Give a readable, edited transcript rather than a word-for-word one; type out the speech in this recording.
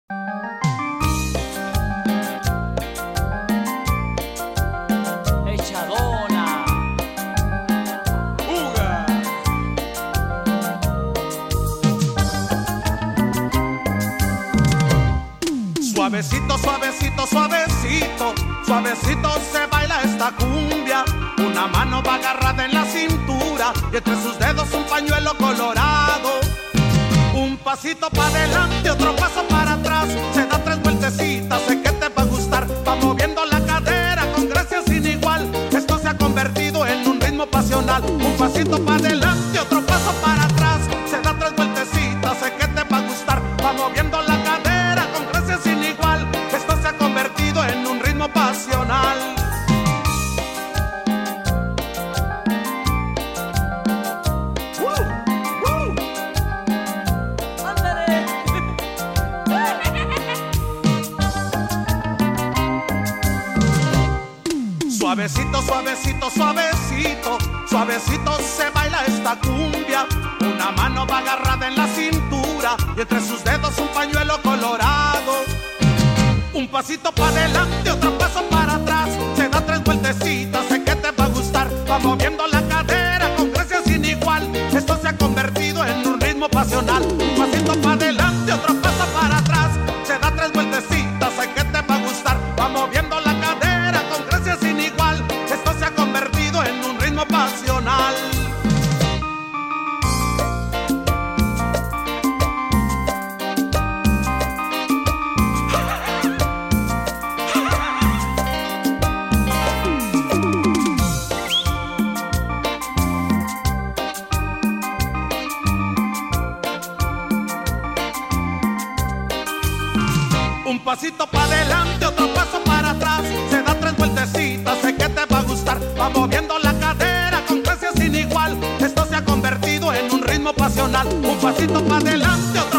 Echadona. Uga. Suavecito, suavecito, suavecito, suavecito se baila esta cumbia. Una mano va agarrada en la cintura y entre sus dedos un pañuelo colorado. Un pasito para adelante, otro paso para atrás. Se da 3 vueltecitas, sé que te va a gustar. Va moviendo la cadera con gracia sin igual. Esto se ha convertido en un ritmo pasional. Un pasito para adelante, otro paso para atrás. Se da 3 vueltecitas, sé que te va a gustar. Va moviendo la cadera con gracia sin igual. Esto se ha convertido en un ritmo pasional. Suavecito, suavecito, suavecito, suavecito se baila esta cumbia. Una mano va agarrada en la cintura y entre sus dedos un pañuelo colorado. Un pasito para adelante, otro paso para atrás. Se da 3 vueltecitas, sé que te va a gustar. Va moviendo la cadera con gracia sin igual. Esto se ha convertido en un ritmo pasional. Un pasito para adelante, otro paso para atrás. Se da 3 vueltecitas, sé que te va a gustar. Va moviendo la cadera con gracia sin igual. Esto se ha convertido en un ritmo pasional. Un pasito para adelante, otro paso para atrás. Se da 3 vueltecitas, sé que te va a gustar. Va moviendo la cadera con gracia sin igual. Esto se ha convertido en un ritmo pasional. Un pasito para adelante, otro